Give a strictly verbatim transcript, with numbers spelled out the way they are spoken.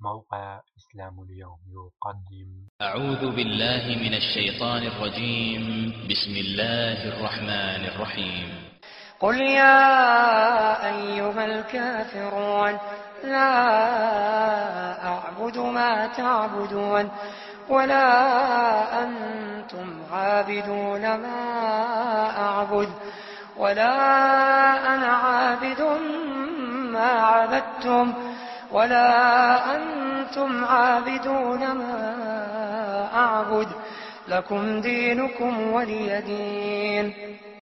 موقع إسلام اليوم يقدم. أعوذ بالله من الشيطان الرجيم. بسم الله الرحمن الرحيم. قل يا أيها الكافرون لا أعبد ما تعبدون ولا أنتم عابدون ما أعبد ولا أنا عابد ما عبدتم ولا أنتم عابدون ما أعبد لكم دينكم ولي دين.